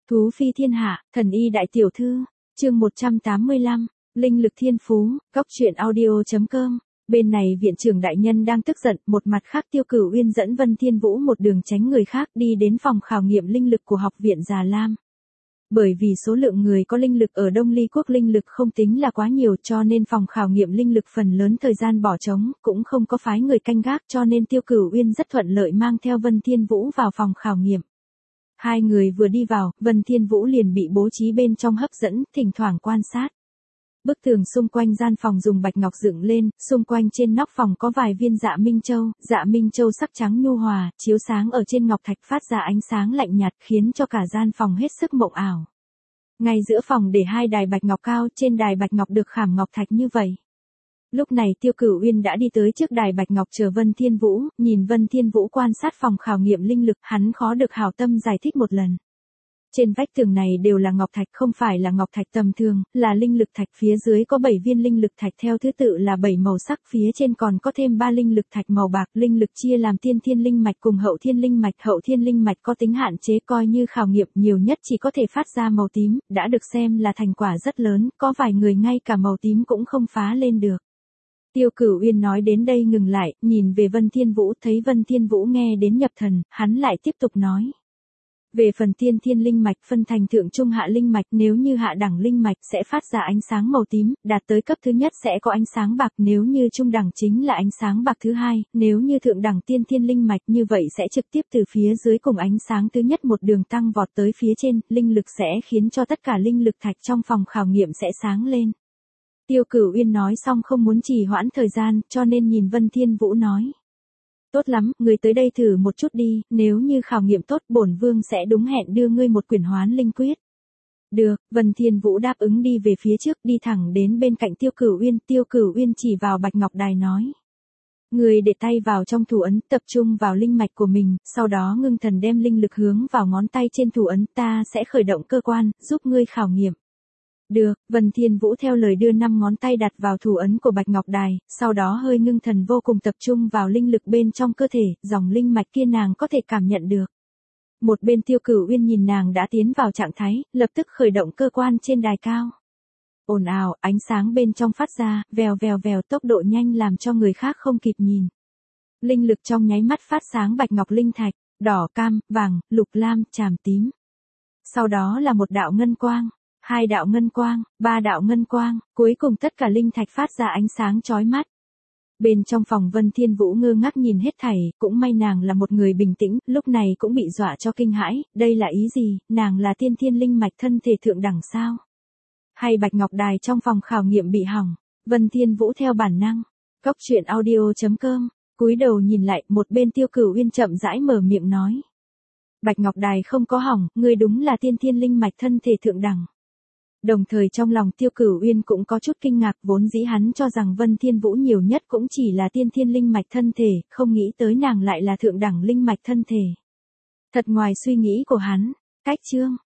Thú phi thiên hạ, thần y đại tiểu thư, chương 185, linh lực thiên phú, góc truyện audio.com. Bên này viện trưởng đại nhân đang tức giận, một mặt khác Tiêu Cửu Uyên dẫn Vân Thiên Vũ một đường tránh người khác đi đến phòng khảo nghiệm linh lực của học viện Già Lam. Bởi vì số lượng người có linh lực ở Đông Ly quốc linh lực không tính là quá nhiều cho nên phòng khảo nghiệm linh lực phần lớn thời gian bỏ trống, cũng không có phái người canh gác cho nên Tiêu Cửu Uyên rất thuận lợi mang theo Vân Thiên Vũ vào phòng khảo nghiệm. Hai người vừa đi vào, Vân Thiên Vũ liền bị bố trí bên trong hấp dẫn, thỉnh thoảng quan sát. Bức tường xung quanh gian phòng dùng bạch ngọc dựng lên, xung quanh trên nóc phòng có vài viên dạ minh châu sắc trắng nhu hòa, chiếu sáng ở trên ngọc thạch phát ra ánh sáng lạnh nhạt khiến cho cả gian phòng hết sức mộng ảo. Ngay giữa phòng để hai đài bạch ngọc cao, trên đài bạch ngọc được khảm ngọc thạch như vậy. Lúc này Tiêu Cửu Uyên đã đi tới trước đài bạch ngọc chờ Vân Thiên Vũ, nhìn Vân Thiên Vũ quan sát phòng khảo nghiệm linh lực, hắn khó được hảo tâm giải thích một lần. Trên vách tường này đều là ngọc thạch, không phải là ngọc thạch tầm thường, là linh lực thạch, phía dưới có 7 viên linh lực thạch theo thứ tự là 7 màu sắc, phía trên còn có thêm 3 linh lực thạch màu bạc, linh lực chia làm tiên thiên linh mạch cùng hậu thiên linh mạch có tính hạn chế, coi như khảo nghiệm nhiều nhất chỉ có thể phát ra màu tím, đã được xem là thành quả rất lớn, có vài người ngay cả màu tím cũng không phá lên được. Tiêu Cửu Uyên nói đến đây ngừng lại, nhìn về Vân Thiên Vũ, thấy Vân Thiên Vũ nghe đến nhập thần, hắn lại tiếp tục nói. Về phần tiên thiên linh mạch phân thành thượng trung hạ linh mạch, nếu như hạ đẳng linh mạch sẽ phát ra ánh sáng màu tím, đạt tới cấp thứ nhất sẽ có ánh sáng bạc, nếu như trung đẳng chính là ánh sáng bạc thứ hai, nếu như thượng đẳng tiên thiên linh mạch như vậy sẽ trực tiếp từ phía dưới cùng ánh sáng thứ nhất một đường tăng vọt tới phía trên, linh lực sẽ khiến cho tất cả linh lực thạch trong phòng khảo nghiệm sẽ sáng lên. Tiêu Cửu Uyên nói xong không muốn trì hoãn thời gian, cho nên nhìn Vân Thiên Vũ nói. Tốt lắm, ngươi tới đây thử một chút đi, nếu như khảo nghiệm tốt bổn vương sẽ đúng hẹn đưa ngươi một quyển hoán linh quyết. Được, Vân Thiên Vũ đáp ứng đi về phía trước, đi thẳng đến bên cạnh Tiêu Cửu Uyên chỉ vào bạch ngọc đài nói. Ngươi để tay vào trong thủ ấn, tập trung vào linh mạch của mình, sau đó ngưng thần đem linh lực hướng vào ngón tay trên thủ ấn, ta sẽ khởi động cơ quan, giúp ngươi khảo nghiệm. Được, Vân Thiên Vũ theo lời đưa 5 ngón tay đặt vào thủ ấn của bạch ngọc đài, sau đó hơi ngưng thần vô cùng tập trung vào linh lực bên trong cơ thể, dòng linh mạch kia nàng có thể cảm nhận được. Một bên Tiêu Cửu Uyên nhìn nàng đã tiến vào trạng thái, lập tức khởi động cơ quan trên đài cao. Ồn ào, ánh sáng bên trong phát ra, vèo tốc độ nhanh làm cho người khác không kịp nhìn. Linh lực trong nháy mắt phát sáng bạch ngọc linh thạch, đỏ, cam, vàng, lục lam, tràm tím. Sau đó là một đạo ngân quang. 2 đạo ngân quang, 3 đạo ngân quang, cuối cùng tất cả linh thạch phát ra ánh sáng chói mắt. Bên trong phòng Vân Thiên Vũ ngơ ngác nhìn hết thảy, cũng may nàng là một người bình tĩnh, lúc này cũng bị dọa cho kinh hãi, đây là ý gì, nàng là tiên thiên linh mạch thân thể thượng đẳng sao? Hay bạch ngọc đài trong phòng khảo nghiệm bị hỏng? Vân Thiên Vũ theo bản năng, góc truyện audio.com, cúi đầu nhìn lại, một bên Tiêu Cửu Uyên chậm rãi mở miệng nói. Bạch ngọc đài không có hỏng, ngươi đúng là tiên thiên linh mạch thân thể thượng đẳng. Đồng thời trong lòng Tiêu Cửu Uyên cũng có chút kinh ngạc, vốn dĩ hắn cho rằng Vân Thiên Vũ nhiều nhất cũng chỉ là tiên thiên linh mạch thân thể, không nghĩ tới nàng lại là thượng đẳng linh mạch thân thể. Thật ngoài suy nghĩ của hắn. Cách chương